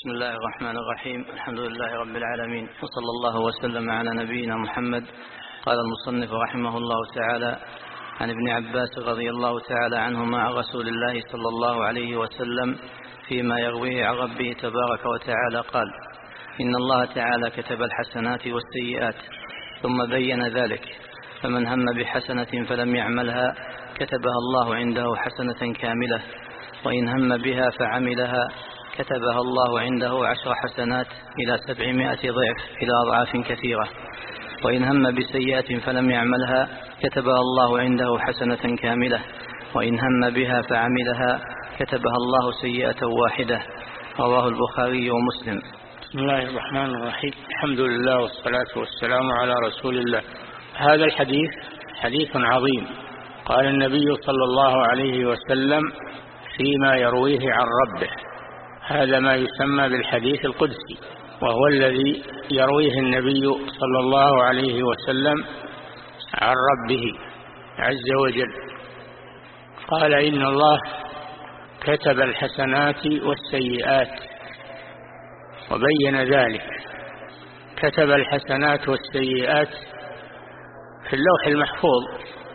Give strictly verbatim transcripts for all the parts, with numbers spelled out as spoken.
بسم الله الرحمن الرحيم. الحمد لله رب العالمين، وصلى الله وسلم على نبينا محمد. قال المصنف رحمه الله تعالى: عن ابن عباس رضي الله تعالى عنهما عن رسول الله صلى الله عليه وسلم فيما يرويه عن ربه تبارك وتعالى قال: إن الله تعالى كتب الحسنات والسيئات ثم بين ذلك، فمن هم بحسنة فلم يعملها كتبها الله عنده حسنة كاملة، وإن هم بها فعملها كتبها الله عنده عشر حسنات إلى سبعمائة ضعف إلى أضعاف كثيرة، وإن هم بسيئة فلم يعملها كتبها الله عنده حسنة كاملة، وإن هم بها فعملها كتبها الله سيئة واحدة. رواه البخاري ومسلم. بسم الله الرحمن الرحيم. الحمد لله والصلاة والسلام على رسول الله. هذا الحديث حديث عظيم. قال النبي صلى الله عليه وسلم فيما يرويه عن ربه، هذا ما يسمى بالحديث القدسي، وهو الذي يرويه النبي صلى الله عليه وسلم عن ربه عز وجل. قال: إن الله كتب الحسنات والسيئات، وبين ذلك. كتب الحسنات والسيئات في اللوح المحفوظ،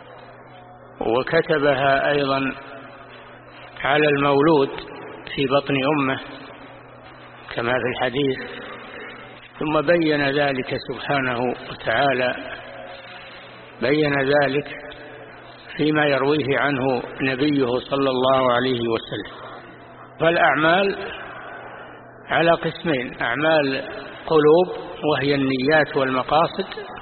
وكتبها أيضا على المولود في بطن أمه كما في الحديث، ثم بين ذلك سبحانه وتعالى، بين ذلك فيما يرويه عنه نبيه صلى الله عليه وسلم. فالأعمال على قسمين: أعمال قلوب وهي النيات والمقاصد،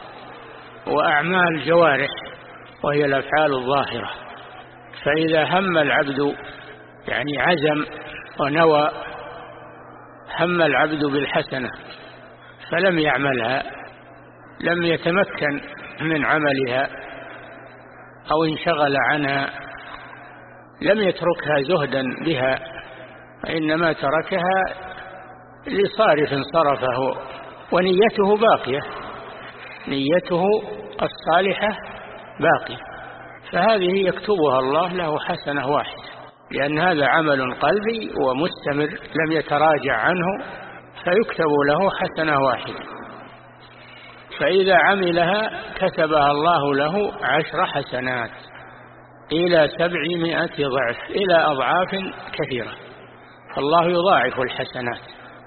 وأعمال جوارح وهي الأفعال الظاهرة. فإذا هم العبد يعني عزم ونوى، هم العبد بالحسنة فلم يعملها، لم يتمكن من عملها أو انشغل عنها، لم يتركها زهدا بها، وإنما تركها لصارف صرفه، ونيته باقية، نيته الصالحة باقية، فهذه يكتبها الله له حسنة واحدة، لأن هذا عمل قلبي ومستمر لم يتراجع عنه، فيكتب له حسنة واحدة. فإذا عملها كتبها الله له عشر حسنات إلى سبعمائة ضعف إلى أضعاف كثيرة. فالله يضاعف الحسنات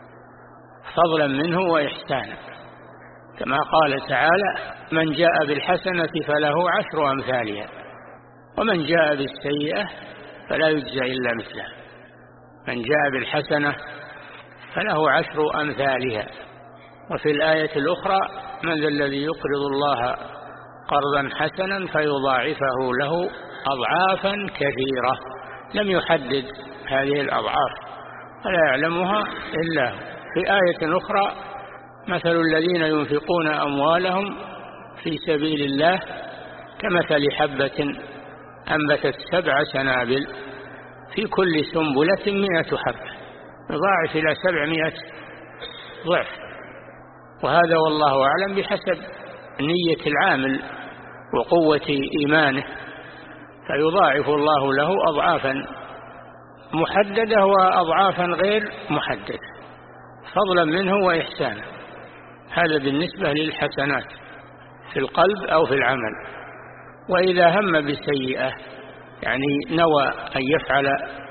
فضلا منه وإحسانا، كما قال تعالى: من جاء بالحسنة فله عشر أمثالها، ومن جاء بالسيئة فلا يجزى إلا مثلها. من جاء بالحسنة فله عشر أمثالها. وفي الآية الأخرى: من ذا الذي يقرض الله قرضا حسنا فيضاعفه له أضعافا كثيرة. لم يحدد هذه الأضعاف ولا يعلمها إلا هو. في آية أخرى: مثل الذين ينفقون أموالهم في سبيل الله كمثل حبة أنبتت سبع سنابل في كل سنبلة مئة حبة، يضاعف إلى سبعمائة ضعف. وهذا والله أعلم بحسب نية العامل وقوة إيمانه، فيضاعف الله له أضعافا محددة وأضعافا غير محددة فضلا منه وإحسانا. هذا بالنسبة للحسنات في القلب أو في العمل. وإذا هم بسيئة يعني نوى أن يفعل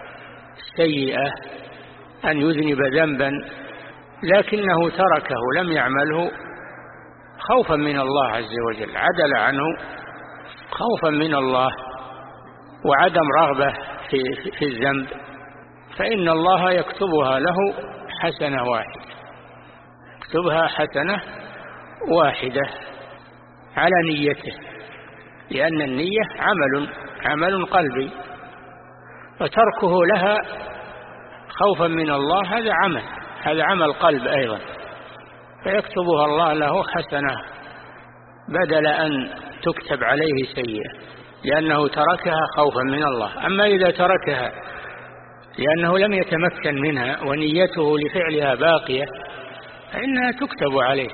سيئة، أن يذنب ذنبا لكنه تركه لم يعمله خوفا من الله عز وجل، عدل عنه خوفا من الله وعدم رغبة في, في الذنب، فإن الله يكتبها له حسنة واحدة، يكتبها حسنة واحدة على نيته، لأن النية عمل عمل قلبي، وتركه لها خوفا من الله هذا عمل هذا عمل قلب أيضا، فيكتبها الله له حسنة بدل أن تكتب عليه سيئة، لأنه تركها خوفا من الله. أما إذا تركها لأنه لم يتمكن منها ونيته لفعلها باقية فإنها تكتب عليه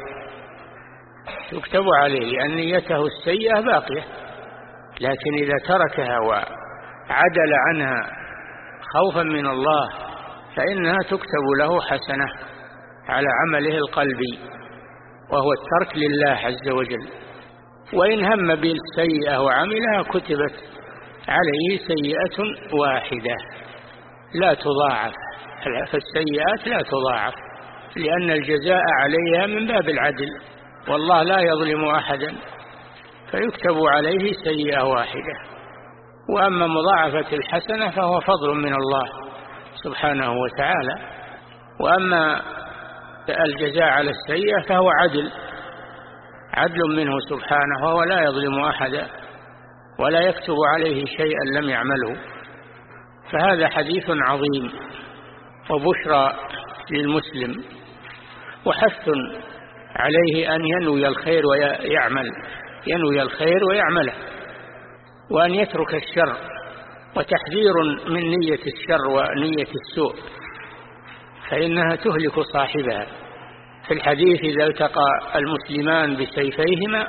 تكتب عليه لأن نيته السيئة باقية. لكن إذا تركها وعدل عنها خوفا من الله فإنها تكتب له حسنة على عمله القلبي، وهو الترك لله عز وجل. وإن هم بالسيئة وعملها كتبت عليه سيئة واحدة لا تضاعف، فالسيئات لا تضاعف لأن الجزاء عليها من باب العدل، والله لا يظلم أحدا، فيكتب عليه سيئة واحدة. وأما مضاعفة الحسنة فهو فضل من الله سبحانه وتعالى، وأما الجزاء على السيئة فهو عدل عدل منه سبحانه، وهو لا يظلم أحدا ولا يكتب عليه شيئا لم يعمله. فهذا حديث عظيم وبشرى للمسلم، وحث عليه أن ينوي الخير ويعمل ينوي الخير ويعمله، وأن يترك الشر، وتحذير من نية الشر ونية السوء، فإنها تهلك صاحبها. في الحديث إذا التقى المسلمان بسيفيهما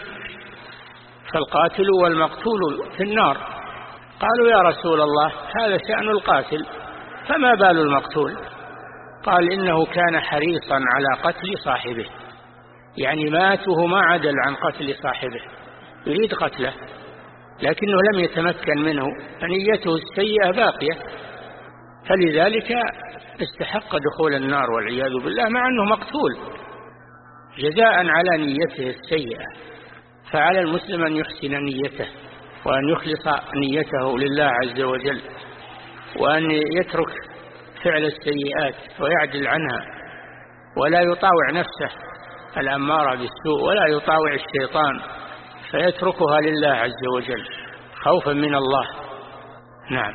فالقاتل والمقتول في النار. قالوا يا رسول الله هذا شأن القاتل، فما بال المقتول؟ قال إنه كان حريصا على قتل صاحبه، يعني ماته ما عدل عن قتل صاحبه، يريد قتله لكنه لم يتمكن منه، فنيته السيئة باقية، فلذلك استحق دخول النار والعياذ بالله مع أنه مقتول جزاء على نيته السيئة. فعلى المسلم أن يحسن نيته، وأن يخلص نيته لله عز وجل، وأن يترك فعل السيئات ويعدل عنها، ولا يطاوع نفسه الأمارة بالسوء، ولا يطاوع الشيطان، فيتركها لله عز وجل خوفا من الله. نعم.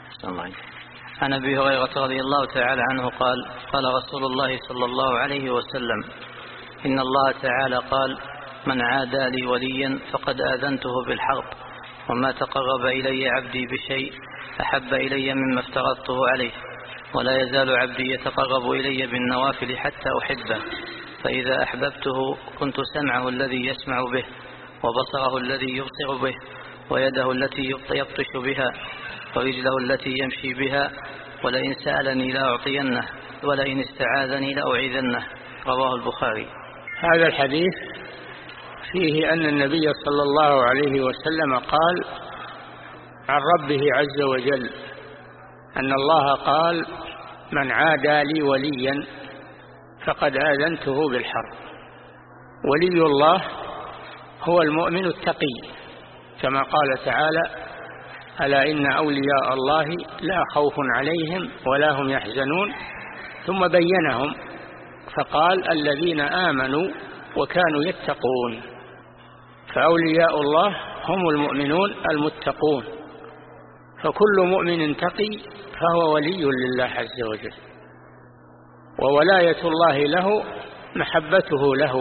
عن أبي هريرة رضي الله تعالى عنه قال قال رسول الله صلى الله عليه وسلم: إن الله تعالى قال: من عادى لي وليا فقد آذنته بالحرب، وما تقرب إلي عبدي بشيء أحب إلي مما افترضته عليه، ولا يزال عبدي يتقرب إلي بالنوافل حتى أحبه، فإذا أحببته كنت سمعه الذي يسمع به، وبصره الذي يبصر به، ويده التي يبطش بها، ورجله التي يمشي بها، ولئن سألني لأعطينه، ولئن استعاذني لأعيذنه. رواه البخاري. هذا الحديث فيه أن النبي صلى الله عليه وسلم قال عن ربه عز وجل أن الله قال: من عادى لي وليا فقد آذنته بالحرب. ولي الله هو المؤمن التقي، كما قال تعالى: ألا إن أولياء الله لا خوف عليهم ولا هم يحزنون، ثم بينهم فقال: الذين آمنوا وكانوا يتقون. فأولياء الله هم المؤمنون المتقون، فكل مؤمن تقي فهو ولي لله عز وجل، وولاية الله له محبته له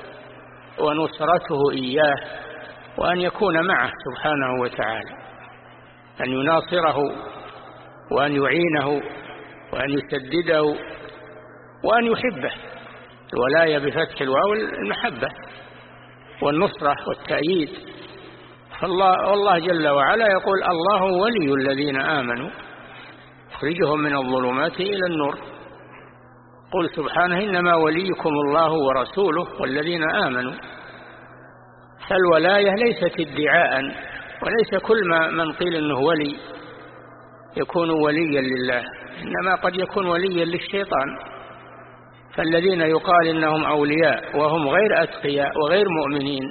ونصرته إياه، وأن يكون معه سبحانه وتعالى، أن يناصره وأن يعينه وأن يسدده وأن يحبه. الولاية بفتح الواو المحبة والنصرة والتأييد. فالله والله جل وعلا يقول: الله ولي الذين آمنوا يخرجهم من الظلمات إلى النور. قل سبحانه: إنما وليكم الله ورسوله والذين آمنوا. فالولاية ليست ادعاء، وليس كل ما من قيل إنه ولي يكون وليا لله، إنما قد يكون وليا للشيطان. فالذين يقال إنهم أولياء وهم غير أتقياء وغير مؤمنين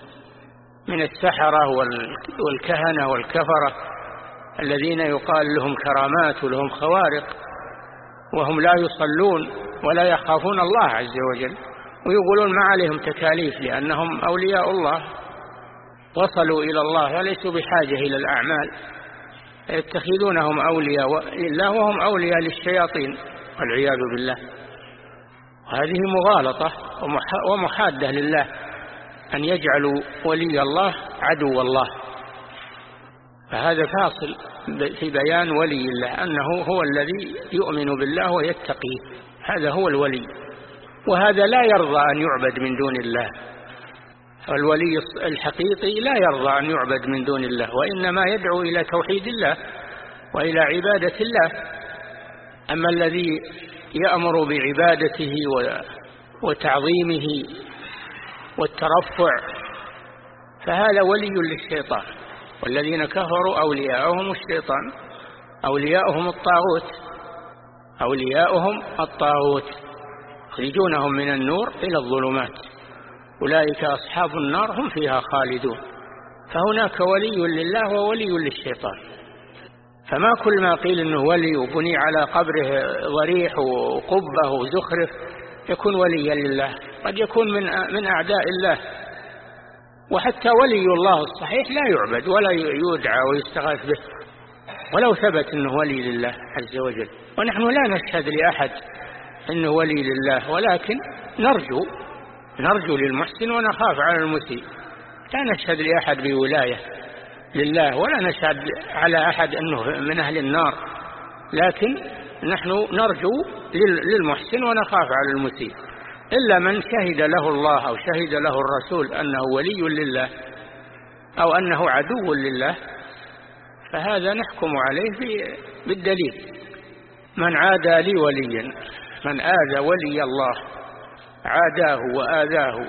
من السحرة والكهنة والكفرة، الذين يقال لهم كرامات ولهم خوارق، وهم لا يصلون ولا يخافون الله عز وجل، ويقولون ما عليهم تكاليف لأنهم أولياء الله وصلوا إلى الله وليسوا بحاجة إلى الأعمال، يتخذونهم أولياء لله وهم أولياء للشياطين والعياذ بالله. وهذه مغالطة ومحادة لله أن يجعلوا ولي الله عدو الله. فهذا فاصل في بيان ولي الله، أنه هو الذي يؤمن بالله ويتقيه، هذا هو الولي، وهذا لا يرضى أن يعبد من دون الله. الولي الحقيقي لا يرضى أن يعبد من دون الله، وإنما يدعو إلى توحيد الله وإلى عبادة الله. أما الذي يأمر بعبادته وتعظيمه والترفع فهذا ولي للشيطان. والذين كفروا أولياؤهم الشيطان، أولياؤهم الطاغوت، أولياؤهم الطاغوت يخرجونهم من النور إلى الظلمات، أولئك أصحاب النار هم فيها خالدون. فهناك ولي لله وولي للشيطان. فما كل ما قيل إنه ولي وبني على قبره ضريح وقبة وزخرف يكون وليا لله، قد يكون من من أعداء الله. وحتى ولي الله الصحيح لا يعبد ولا يدعى ويستغاث به ولو ثبت أنه ولي لله عز وجل. ونحن لا نشهد لأحد أنه ولي لله، ولكن نرجو نرجو للمحسن ونخاف على المسيء. لا نشهد لأحد بولاية لله ولا نشهد على أحد أنه من أهل النار، لكن نحن نرجو للمحسن ونخاف على المسيء. إلا من شهد له الله أو شهد له الرسول أنه ولي لله أو أنه عدو لله فهذا نحكم عليه بالدليل. من عادى لي وليا، من آذى ولي الله عاداه وآذاه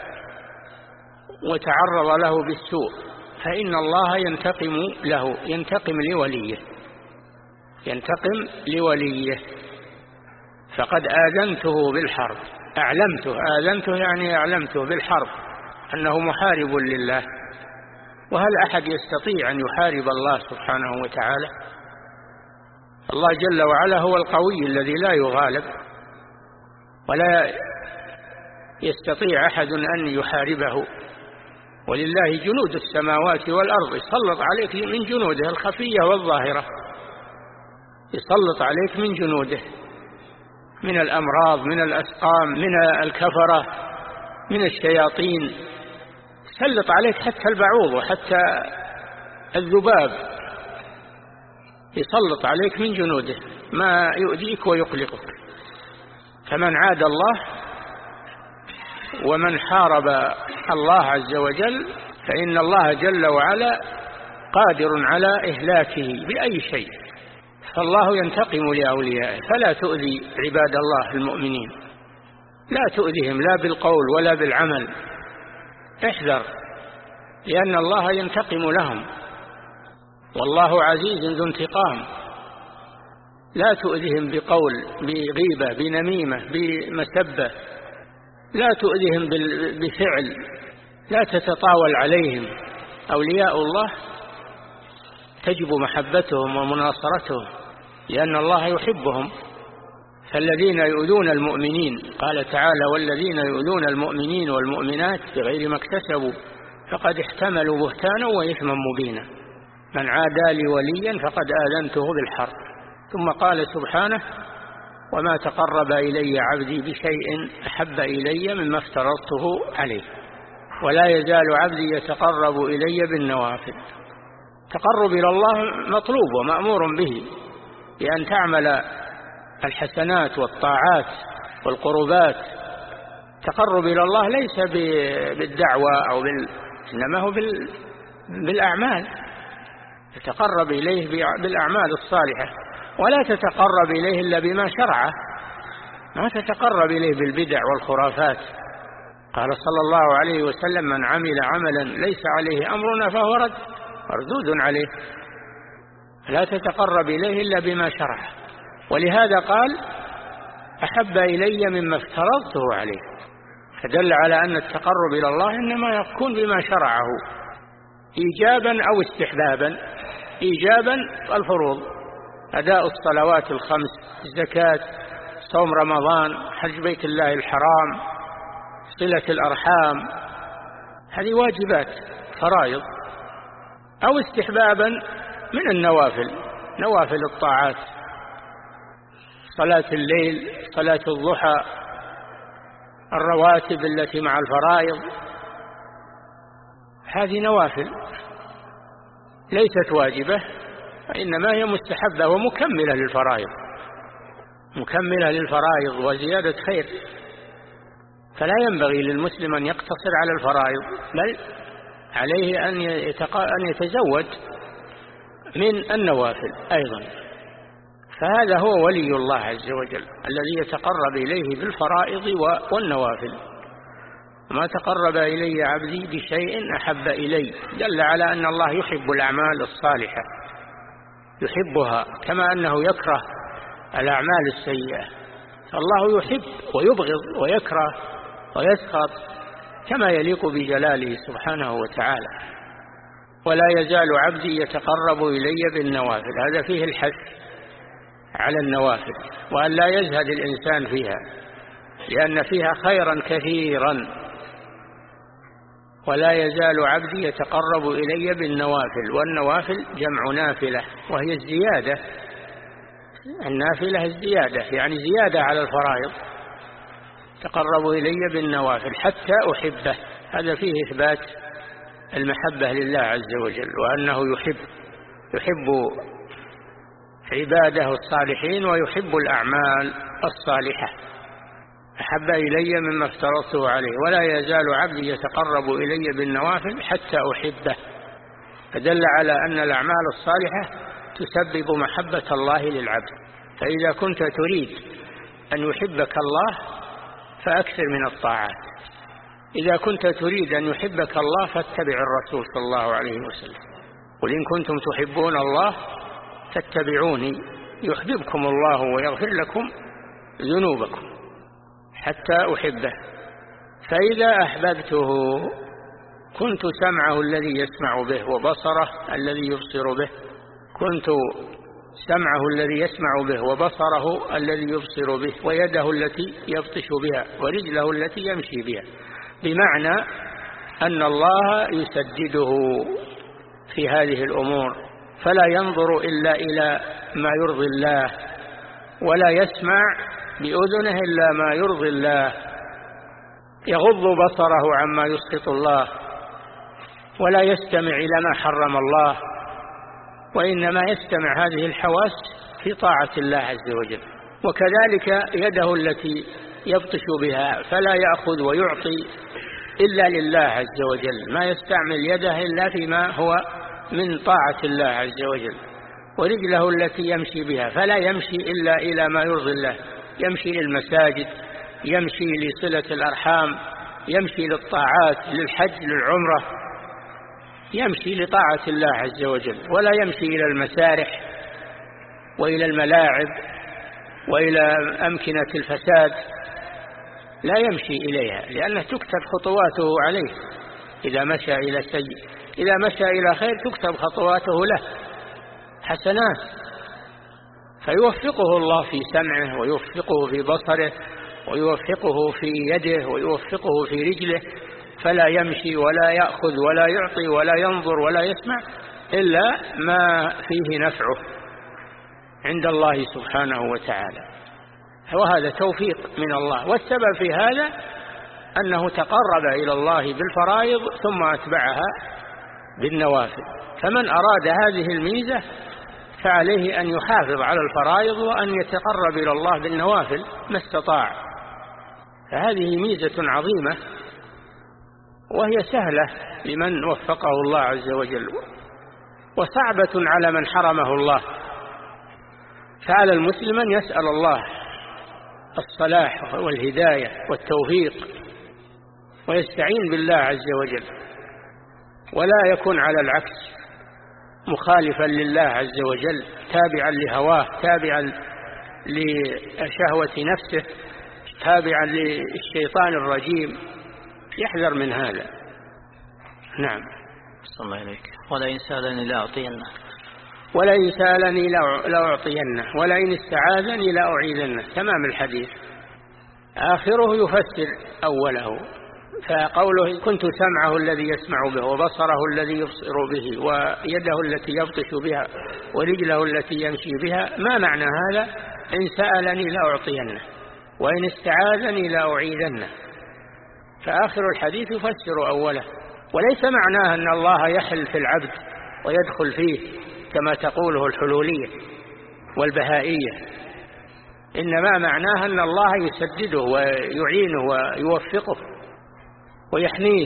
وتعرض له بالسوء فإن الله ينتقم له، ينتقم لوليه، ينتقم لوليه. فقد آذنته بالحرب، أعلمته، آذنته يعني أعلمته بالحرب أنه محارب لله. وهل أحد يستطيع أن يحارب الله سبحانه وتعالى؟ الله جل وعلا هو القوي الذي لا يغالب، ولا يستطيع أحد أن يحاربه. ولله جنود السماوات والأرض، يسلط عليك من جنوده الخفية والظاهرة، يسلط عليك من جنوده، من الأمراض، من الأسقام، من الكفرة، من الشياطين، يسلط عليك حتى البعوض وحتى الذباب، يسلط عليك من جنوده ما يؤذيك ويقلقك. فمن عاد الله ومن حارب الله عز وجل فإن الله جل وعلا قادر على إهلاكه بأي شيء. فالله ينتقم لأوليائه، فلا تؤذي عباد الله المؤمنين، لا تؤذيهم لا بالقول ولا بالعمل، احذر، لأن الله ينتقم لهم، والله عزيز ذو انتقام. لا تؤذيهم بقول، بغيبة، بنميمة، بمسبة، لا تؤذيهم بفعل، لا تتطاول عليهم. أولياء الله تجب محبتهم ومناصرتهم لأن الله يحبهم. فالذين يؤذون المؤمنين، قال تعالى: والذين يؤذون المؤمنين والمؤمنات بغير ما اكتسبوا فقد احتملوا بهتانا وإثما مبينا. من عادى لي وليا فقد آذنته بالحرب. ثم قال سبحانه: وما تقرب إلي عبدي بشيء أحب إلي مما افترضته عليه، ولا يزال عبدي يتقرب إلي بالنوافل. تقرب إلى الله مطلوب ومأمور به، بأن تعمل الحسنات والطاعات والقربات. تقرب إلى الله ليس بالدعوة أو بال... إنما هو بال... بالأعمال. تتقرب إليه بالأعمال الصالحة، ولا تتقرب إليه إلا بما شرعه، ما تتقرب إليه بالبدع والخرافات. قال صلى الله عليه وسلم: من عمل عملا ليس عليه أمرنا فهو رد مردود عليه. لا تتقرب إليه إلا بما شرعه. ولهذا قال: أحب إلي مما افترضته عليه. فدل على أن التقرب إلى الله إنما يكون بما شرعه إيجابا أو استحبابا. إيجابا الفروض، أداء الصلوات الخمس، الزكاة، صوم رمضان، حج بيت الله الحرام، صلة الأرحام، هذه واجبات فرائض. أو استحبابا من النوافل، نوافل الطاعات، صلاة الليل، صلاة الضحى، الرواتب التي مع الفرائض، هذه نوافل ليست واجبة، وإنما هي مستحبة ومكملة للفرائض، مكملة للفرائض وزيادة خير. فلا ينبغي للمسلم أن يقتصر على الفرائض، بل عليه أن أن يتزود من النوافل أيضا. فهذا هو ولي الله عز وجل الذي يتقرب إليه بالفرائض والنوافل. ما تقرب إلي عبدي بشيء أحب إلي، دل على أن الله يحب الأعمال الصالحة، يحبها كما أنه يكره الأعمال السيئة. الله يحب ويبغض ويكره ويسخط كما يليق بجلاله سبحانه وتعالى. ولا يزال عبدي يتقرب إلي بالنوافل، هذا فيه الحث على النوافل، وأن لا يزهد الإنسان فيها لأن فيها خيرا كثيرا. ولا يزال عبدي يتقرب إلي بالنوافل، والنوافل جمع نافلة وهي الزيادة، النافلة الزيادة يعني زيادة على الفرائض. تقرب إلي بالنوافل حتى أحبه، هذا فيه إثبات المحبة لله عز وجل، وأنه يحب يحب عباده الصالحين ويحب الأعمال الصالحة، أحب إلي مما افترضته عليه. ولا يزال عبدي يتقرب إلي بالنوافل حتى أحبه، فدل على أن الأعمال الصالحة تسبب محبة الله للعبد. فإذا كنت تريد أن يحبك الله فأكثر من الطاعات، إذا كنت تريد أن يحبك الله فاتبع الرسول صلى الله عليه وسلم، قل إن كنتم تحبون الله فاتبعوني يحببكم الله ويغفر لكم ذنوبكم حتى أحبه. فإذا أحببته كنت سمعه الذي يسمع به وبصره الذي يبصر به، كنت سمعه الذي يسمع به وبصره الذي يبصر به ويده التي يبطش بها ورجله التي يمشي بها، بمعنى أن الله يسدده في هذه الأمور، فلا ينظر إلا إلى ما يرضي الله، ولا يسمع بأذنه إلا ما يرضي الله، يغض بصره عما يسخط الله، ولا يستمع إلى ما حرم الله، وإنما يستمع هذه الحواس في طاعة الله عز وجل. وكذلك يده التي يبطش بها، فلا يأخذ ويعطي إلا لله عز وجل، ما يستعمل يده إلا فيما هو من طاعة الله عز وجل. ورجله التي يمشي بها، فلا يمشي إلا إلى ما يرضي الله، يمشي للمساجد، يمشي لصلة الأرحام، يمشي للطاعات، للحج، للعمرة، يمشي لطاعة الله عز وجل، ولا يمشي إلى المسارح وإلى الملاعب وإلى أمكنة الفساد، لا يمشي إليها لأنه تكتب خطواته عليه. إذا مشى إلى سيء، إذا مشى إلى خير تكتب خطواته له حسنات، فيوفقه الله في سمعه ويوفقه في بصره ويوفقه في يده ويوفقه في رجله، فلا يمشي ولا يأخذ ولا يعطي ولا ينظر ولا يسمع إلا ما فيه نفعه عند الله سبحانه وتعالى. وهذا توفيق من الله، والسبب في هذا أنه تقرب إلى الله بالفرائض ثم أتبعها بالنوافل. فمن أراد هذه الميزة فعليه أن يحافظ على الفرائض وأن يتقرب إلى الله بالنوافل ما استطاع. فهذه ميزة عظيمة وهي سهلة لمن وفقه الله عز وجل، وصعبة على من حرمه الله. فعلى المسلم أن يسأل الله الصلاح والهداية والتوفيق ويستعين بالله عز وجل، ولا يكون على العكس مخالفا لله عز وجل، تابعا لهواه، تابعا لشهوة نفسه، تابعا للشيطان الرجيم، يحذر من هذا. نعم. صلى الله عليك. ولئن سألني لأعطينه ولئن سألني لأعطينه ولئن استعاذني لأعيذنه، تمام الحديث. آخره يفسر أوله، فقوله كنت سمعه الذي يسمع به وبصره الذي يبصر به ويده التي يبطش بها ورجله التي يمشي بها، ما معنى هذا؟ إن سألني لأعطينه وإن استعاذني لأعيذنه. فآخر الحديث يفسر أوله، وليس معناه أن الله يحل في العبد ويدخل فيه كما تقوله الحلولية والبهائية، إنما معناه أن الله يسدده ويعينه ويوفقه ويحميه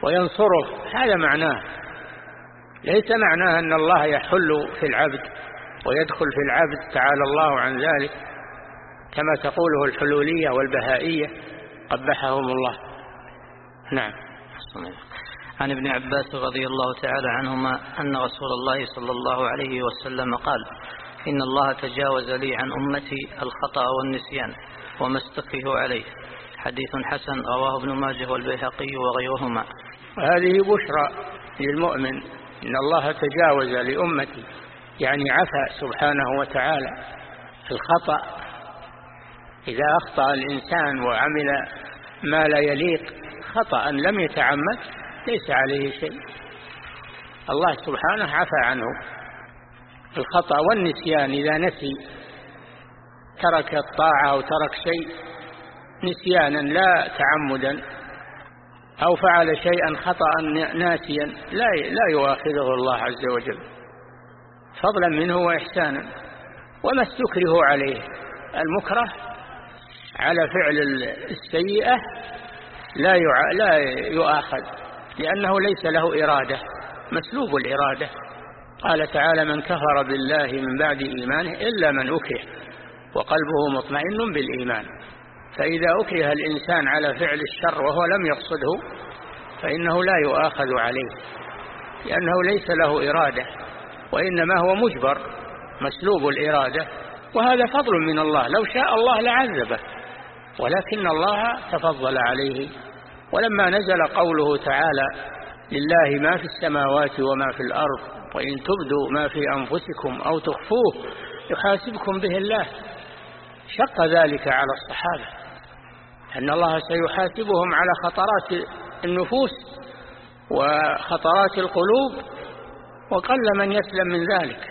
وينصره، هذا معناه. ليس معناه أن الله يحل في العبد ويدخل في العبد تعالى الله عن ذلك، كما تقوله الحلولية والبهائية قبحهم الله. نعم. عن ابن عباس رضي الله تعالى عنهما أن رسول الله صلى الله عليه وسلم قال: إن الله تجاوز لي عن أمتي الخطأ والنسيان وما استكره عليه. حديث حسن رواه ابن ماجه والبيهقي وغيرهما. هذه بشرى للمؤمن، إن الله تجاوز لأمتي، يعني عفى سبحانه وتعالى الخطأ. إذا أخطأ الإنسان وعمل ما لا يليق خطأ لم يتعمد ليس عليه شيء، الله سبحانه عفى عنه. الخطأ والنسيان، إذا نسي ترك الطاعة أو ترك شيء نسيانا لا تعمدا، أو فعل شيئا خطأ ناسيا، لا لا يؤاخذه الله عز وجل فضلا منه وإحسانا. وما استكره عليه، المكره على فعل السيئة لا لا يؤاخذ، لأنه ليس له إرادة، مسلوب الإرادة. قال تعالى: من كفر بالله من بعد إيمانه إلا من أكره وقلبه مطمئن بالإيمان. فإذا أكره الإنسان على فعل الشر وهو لم يقصده فإنه لا يؤاخذ عليه، لأنه ليس له إرادة، وإنما هو مجبر مسلوب الإرادة. وهذا فضل من الله، لو شاء الله لعذبه، ولكن الله تفضل عليه. ولما نزل قوله تعالى: لله ما في السماوات وما في الأرض وإن تبدوا ما في أنفسكم أو تخفوه يحاسبكم به الله، شق ذلك على الصحابة، أن الله سيحاسبهم على خطرات النفوس وخطرات القلوب، وقل من يسلم من ذلك،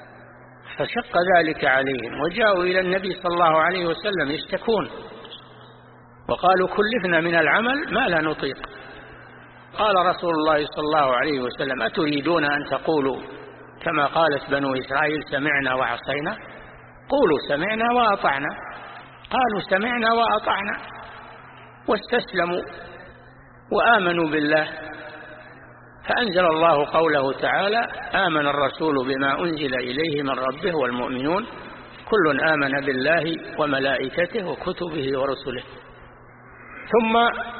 فشق ذلك عليهم. وجاءوا إلى النبي صلى الله عليه وسلم يشتكون وقالوا: كلفنا من العمل ما لا نطيق. قال رسول الله صلى الله عليه وسلم: أتريدون أن تقولوا كما قالت بنو إسرائيل سمعنا وعصينا؟ قولوا سمعنا وأطعنا. قالوا سمعنا وأطعنا واستسلموا وآمنوا بالله، فأنزل الله قوله تعالى: آمن الرسول بما أنزل إليه من ربه والمؤمنون كل آمن بالله وملائكته وكتبه ورسله. ثم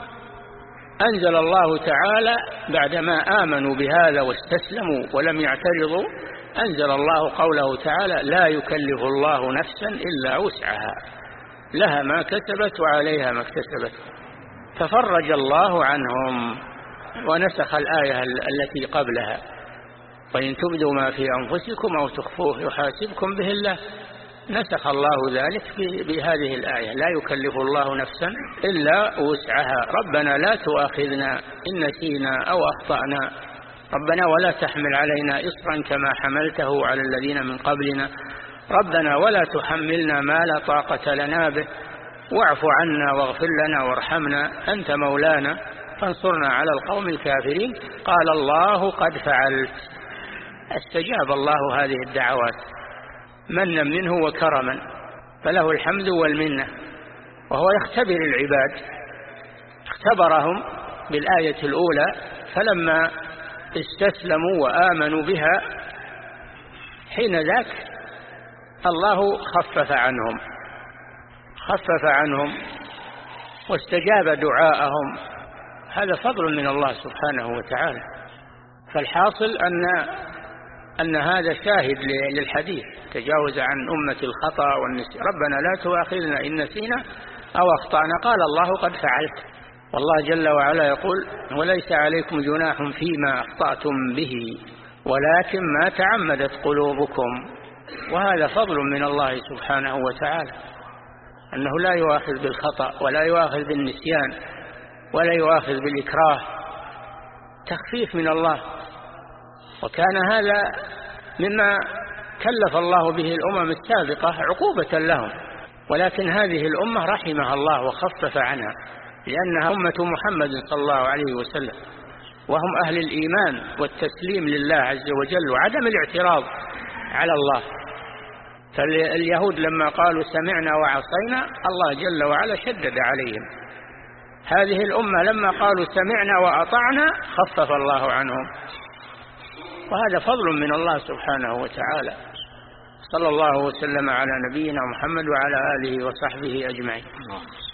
أنزل الله تعالى بعدما آمنوا بهذا واستسلموا ولم يعترضوا، أنزل الله قوله تعالى: لا يكلف الله نفسا إلا وسعها لها ما كسبت وعليها ما اكتسبت. ففرج الله عنهم ونسخ الآية التي قبلها: وإن تبدوا ما في أنفسكم أو تخفوه يحاسبكم به الله. نسخ الله ذلك بهذه الآية: لا يكلف الله نفسا إلا وسعها. ربنا لا تؤاخذنا إن نسينا أو أخطأنا، ربنا ولا تحمل علينا إصرا كما حملته على الذين من قبلنا، ربنا ولا تحملنا ما لا طاقة لنا به، واعف عنا واغفر لنا وارحمنا أنت مولانا فانصرنا على القوم الكافرين. قال الله: قد فعلت. استجاب الله هذه الدعوات منا منه وكرما، فله الحمد والمنة، وهو يختبر العباد. اختبرهم بالآية الأولى، فلما استسلموا وآمنوا بها حين ذاك الله خفف عنهم خفف عنهم واستجاب دعاءهم. هذا فضل من الله سبحانه وتعالى. فالحاصل أن أن هذا شاهد للحديث: تجاوز عن أمة الخطأ والنسيان، ربنا لا تؤاخذنا إن نسينا أو أخطأنا. قال الله: قد فعلت. والله جل وعلا يقول: وليس عليكم جناح فيما أخطأتم به ولكن ما تعمدت قلوبكم. وهذا فضل من الله سبحانه وتعالى، أنه لا يؤاخذ بالخطأ ولا يؤاخذ بالنسيان ولا يؤاخذ بالإكراه، تخفيف من الله. وكان هذا مما كلف الله به الأمم السابقة عقوبة لهم، ولكن هذه الأمة رحمها الله وخفف عنها، لأنها أمة محمد صلى الله عليه وسلم، وهم أهل الإيمان والتسليم لله عز وجل وعدم الاعتراض على الله. فاليهود لما قالوا سمعنا وعصينا الله جل وعلا شدد عليهم. هذه الأمة لما قالوا سمعنا وأطعنا خفف الله عنهم، وهذا فضل من الله سبحانه وتعالى. صلى الله وسلم على نبينا محمد وعلى آله وصحبه أجمعين.